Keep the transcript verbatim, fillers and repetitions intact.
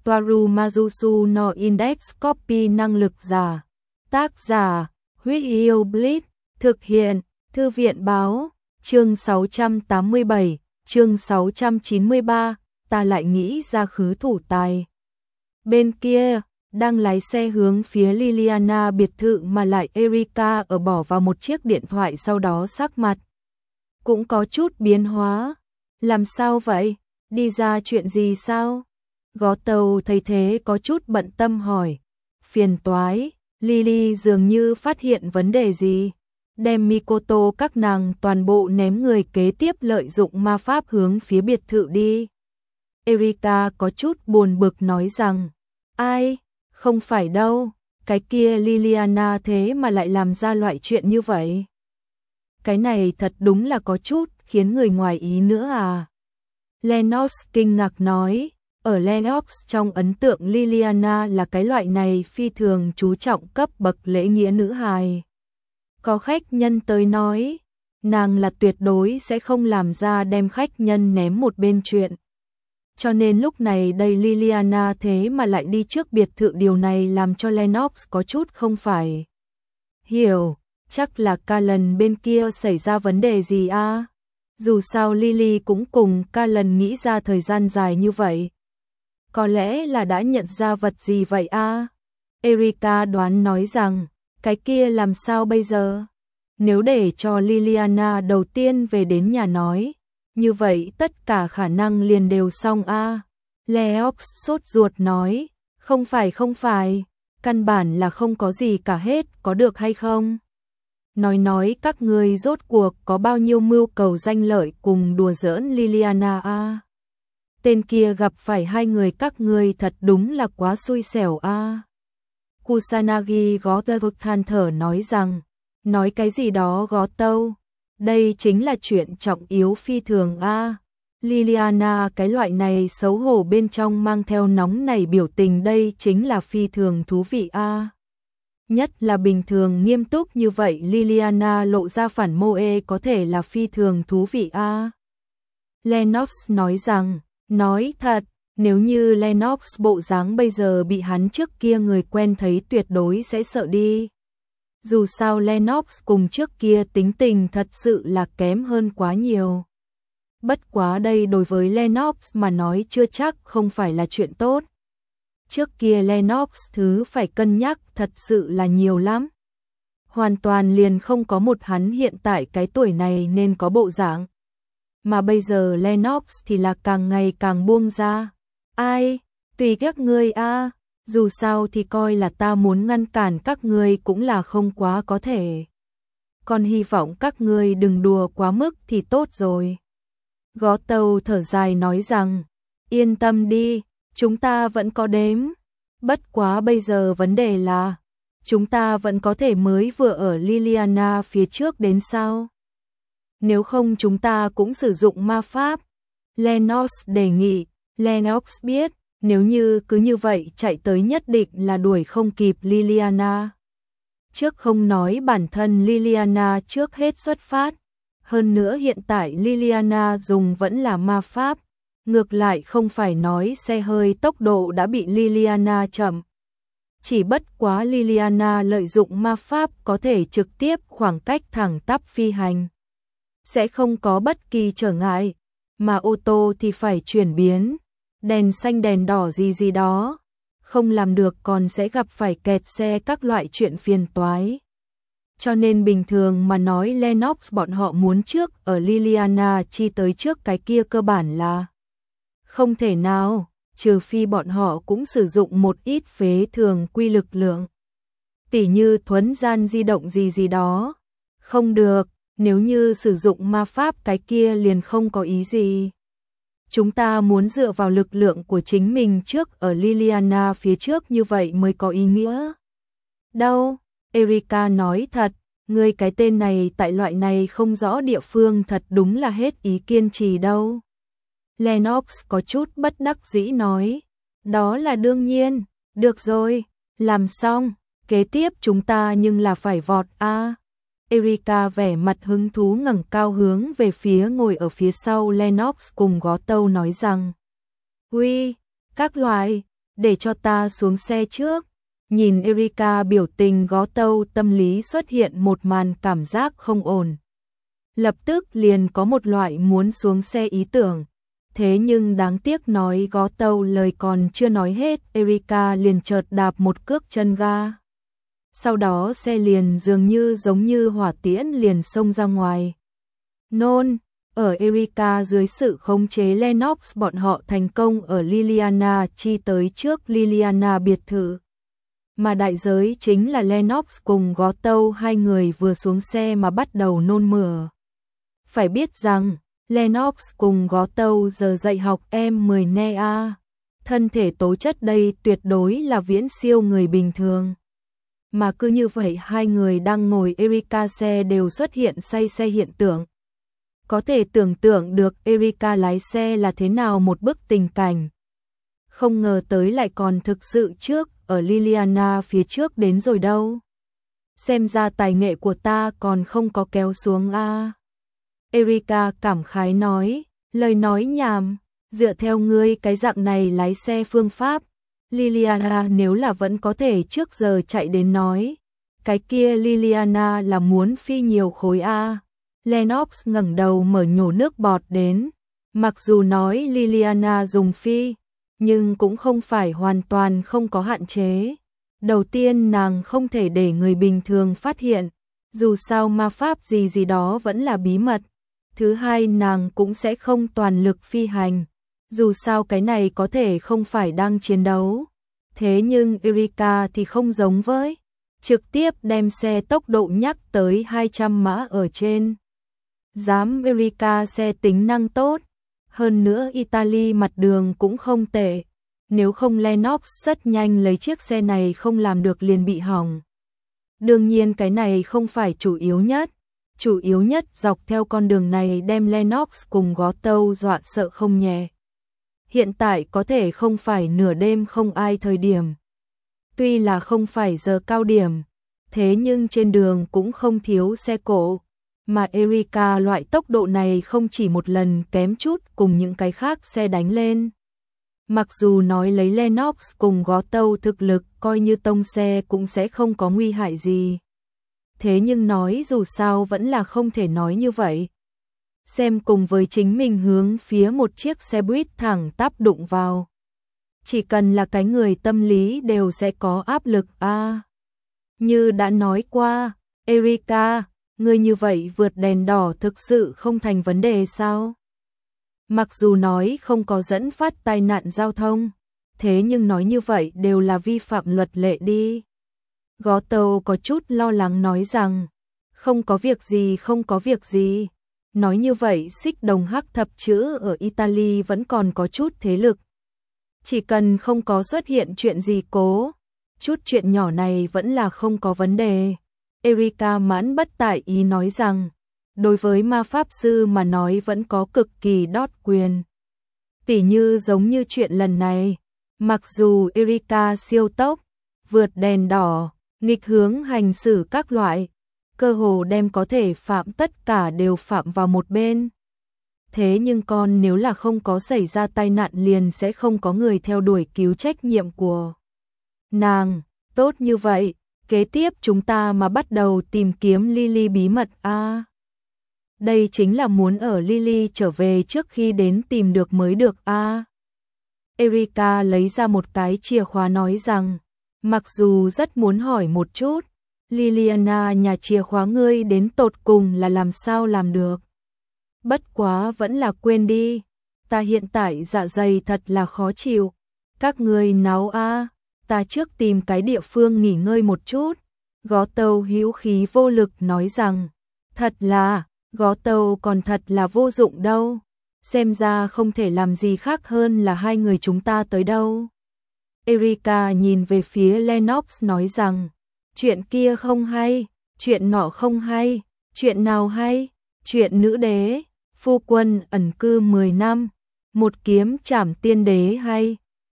Toaru Majusu no Index Copy năng lực giả. Tác giả, Huyết Yêu Blitz, thực hiện, Thư viện báo, chương sáu trăm tám mươi bảy, chương sáu trăm chín mươi ba, ta lại nghĩ ra khứ thủ tài. Bên kia, đang lái xe hướng phía Liliana biệt thự mà lại Erika ở bỏ vào một chiếc điện thoại, sau đó sắc mặt cũng có chút biến hóa. Làm sao vậy? Đi ra chuyện gì sao? Gó tàu thấy thế có chút bận tâm hỏi. Phiền toái, Lily dường như phát hiện vấn đề gì. Đem Mikoto các nàng toàn bộ ném người kế tiếp lợi dụng ma pháp hướng phía biệt thự đi. Erika có chút buồn bực nói rằng, ai, không phải đâu, cái kia Liliana thế mà lại làm ra loại chuyện như vậy. Cái này thật đúng là có chút khiến người ngoài ý nữa à. Lennox kinh ngạc nói, ở Lennox trong ấn tượng Liliana là cái loại này phi thường chú trọng cấp bậc lễ nghĩa nữ hài. Có khách nhân tới nói, nàng là tuyệt đối sẽ không làm ra đem khách nhân ném một bên chuyện. Cho nên lúc này đây Liliana thế mà lại đi trước biệt thự, điều này làm cho Lennox có chút không phải hiểu, chắc là Callan bên kia xảy ra vấn đề gì a? À? Dù sao Lily cũng cùng Callan nghĩ ra thời gian dài như vậy. Có lẽ là đã nhận ra vật gì vậy a? À? Erika đoán nói rằng, cái kia làm sao bây giờ? Nếu để cho Liliana đầu tiên về đến nhà nói, như vậy tất cả khả năng liền đều xong a. À? Leox sốt ruột nói, không phải không phải, căn bản là không có gì cả hết, có được hay không? Nói nói các ngươi rốt cuộc có bao nhiêu mưu cầu danh lợi cùng đùa giỡn Liliana a. À? Tên kia gặp phải hai người các ngươi thật đúng là quá xui xẻo a. À? Kusanagi gó tơ than thở nói rằng, nói cái gì đó gó tâu, đây chính là chuyện trọng yếu phi thường a. À? Liliana cái loại này xấu hổ bên trong mang theo nóng nảy biểu tình, đây chính là phi thường thú vị a. À? Nhất là bình thường nghiêm túc như vậy Liliana lộ ra phản moe có thể là phi thường thú vị a. À? Lennox nói rằng, nói thật, nếu như Lennox bộ dáng bây giờ bị hắn trước kia người quen thấy tuyệt đối sẽ sợ đi. Dù sao Lennox cùng trước kia tính tình thật sự là kém hơn quá nhiều. Bất quá đây đối với Lennox mà nói chưa chắc không phải là chuyện tốt. Trước kia Lennox thứ phải cân nhắc thật sự là nhiều lắm. Hoàn toàn liền không có một hắn hiện tại cái tuổi này nên có bộ dạng. Mà bây giờ Lennox thì là càng ngày càng buông ra. Ai, tùy các ngươi a, dù sao thì coi là ta muốn ngăn cản các ngươi cũng là không quá có thể. Còn hy vọng các ngươi đừng đùa quá mức thì tốt rồi. Gó tàu thở dài nói rằng, yên tâm đi, chúng ta vẫn có đếm. Bất quá bây giờ vấn đề là, chúng ta vẫn có thể mới vừa ở Liliana phía trước đến sao? Nếu không chúng ta cũng sử dụng ma pháp. Lennox đề nghị, Lennox biết, nếu như cứ như vậy chạy tới nhất định là đuổi không kịp Liliana. Trước không nói bản thân Liliana trước hết xuất phát, hơn nữa hiện tại Liliana dùng vẫn là ma pháp, ngược lại không phải nói xe hơi tốc độ đã bị Liliana chậm. Chỉ bất quá Liliana lợi dụng ma pháp có thể trực tiếp khoảng cách thẳng tắp phi hành. Sẽ không có bất kỳ trở ngại, mà ô tô thì phải chuyển biến, đèn xanh đèn đỏ gì gì đó, không làm được còn sẽ gặp phải kẹt xe các loại chuyện phiền toái. Cho nên bình thường mà nói Lennox bọn họ muốn trước ở Liliana chi tới trước cái kia cơ bản là không thể nào, trừ phi bọn họ cũng sử dụng một ít phế thường quy lực lượng. Tỉ như thuấn gian di động gì gì đó. Không được, nếu như sử dụng ma pháp cái kia liền không có ý gì. Chúng ta muốn dựa vào lực lượng của chính mình trước ở Liliana phía trước như vậy mới có ý nghĩa. Đâu, Erika nói thật, ngươi cái tên này tại loại này không rõ địa phương thật đúng là hết ý kiên trì đâu. Lennox có chút bất đắc dĩ nói, đó là đương nhiên, được rồi, làm xong, kế tiếp chúng ta nhưng là phải vọt a. À. Erika vẻ mặt hứng thú ngẩng cao hướng về phía ngồi ở phía sau Lennox cùng Gó Tâu nói rằng, uy, các loại, để cho ta xuống xe trước. Nhìn Erika biểu tình gó tâu, tâm lý xuất hiện một màn cảm giác không ổn. Lập tức liền có một loại muốn xuống xe ý tưởng. Thế nhưng đáng tiếc nói gó tâu lời còn chưa nói hết, Erika liền chợt đạp một cước chân ga. Sau đó xe liền dường như giống như hỏa tiễn liền xông ra ngoài. Nôn, ở Erika dưới sự khống chế Lennox, bọn họ thành công ở Liliana chi tới trước Liliana biệt thự. Mà đại giới chính là Lennox cùng gó tâu hai người vừa xuống xe mà bắt đầu nôn mửa. Phải biết rằng, Lennox cùng gó tâu giờ dạy học em mười N A. Thân thể tố chất đây tuyệt đối là viễn siêu người bình thường. Mà cứ như vậy hai người đang ngồi Erika xe đều xuất hiện say xe hiện tượng. Có thể tưởng tượng được Erika lái xe là thế nào một bức tình cảnh. Không ngờ tới lại còn thực sự trước, ở Liliana phía trước đến rồi đâu. Xem ra tài nghệ của ta còn không có kéo xuống a. Erika cảm khái nói, lời nói nhảm, dựa theo ngươi cái dạng này lái xe phương pháp, Liliana nếu là vẫn có thể trước giờ chạy đến nói, cái kia Liliana là muốn phi nhiều khối a. Lennox ngẩng đầu mở nhổ nước bọt đến, mặc dù nói Liliana dùng phi, nhưng cũng không phải hoàn toàn không có hạn chế. Đầu tiên nàng không thể để người bình thường phát hiện, dù sao ma pháp gì gì đó vẫn là bí mật. Thứ hai nàng cũng sẽ không toàn lực phi hành, dù sao cái này có thể không phải đang chiến đấu. Thế nhưng Erika thì không giống với, trực tiếp đem xe tốc độ nhắc tới hai trăm mã ở trên. Dám Erika xe tính năng tốt, hơn nữa Italy mặt đường cũng không tệ, nếu không Lennox rất nhanh lấy chiếc xe này không làm được liền bị hỏng. Đương nhiên cái này không phải chủ yếu nhất, chủ yếu nhất dọc theo con đường này đem Lennox cùng gó tâu dọa sợ không nhẹ. Hiện tại có thể không phải nửa đêm không ai thời điểm. Tuy là không phải giờ cao điểm, thế nhưng trên đường cũng không thiếu xe cộ. Mà Erika loại tốc độ này không chỉ một lần kém chút cùng những cái khác xe đánh lên. Mặc dù nói lấy Lennox cùng gó tâu thực lực coi như tông xe cũng sẽ không có nguy hại gì. Thế nhưng nói dù sao vẫn là không thể nói như vậy. Xem cùng với chính mình hướng phía một chiếc xe buýt thẳng tắp đụng vào. Chỉ cần là cái người tâm lý đều sẽ có áp lực a. À, như đã nói qua, Erika, người như vậy vượt đèn đỏ thực sự không thành vấn đề sao? Mặc dù nói không có dẫn phát tai nạn giao thông, thế nhưng nói như vậy đều là vi phạm luật lệ đi. Gó tâu có chút lo lắng nói rằng, không có việc gì không có việc gì. Nói như vậy xích đồng hắc thập chữ ở Italy vẫn còn có chút thế lực. Chỉ cần không có xuất hiện chuyện gì cố, chút chuyện nhỏ này vẫn là không có vấn đề. Erika mãn bất tại ý nói rằng, đối với ma pháp sư mà nói vẫn có cực kỳ đót quyền. Tỉ như giống như chuyện lần này, mặc dù Erika siêu tốc, vượt đèn đỏ, nghịch hướng hành xử các loại, cơ hồ đem có thể phạm tất cả đều phạm vào một bên. Thế nhưng con nếu là không có xảy ra tai nạn liền sẽ không có người theo đuổi cứu trách nhiệm của nàng. Tốt như vậy, kế tiếp chúng ta mà bắt đầu tìm kiếm Lily bí mật a. À, đây chính là muốn ở Lily trở về trước khi đến tìm được mới được a. À, Erika lấy ra một cái chìa khóa nói rằng, mặc dù rất muốn hỏi một chút, Liliana nhà chìa khóa ngươi đến tột cùng là làm sao làm được. Bất quá vẫn là quên đi, ta hiện tại dạ dày thật là khó chịu. Các ngươi náo a, à, ta trước tìm cái địa phương nghỉ ngơi một chút. Gó tâu hữu khí vô lực nói rằng, thật là, gó tâu còn thật là vô dụng đâu. Xem ra không thể làm gì khác hơn là hai người chúng ta tới đâu. Erika nhìn về phía Lennox nói rằng, chuyện kia không hay, chuyện nọ không hay, chuyện nào hay, chuyện nữ đế, phu quân ẩn cư mười năm, một kiếm trảm tiên đế hay,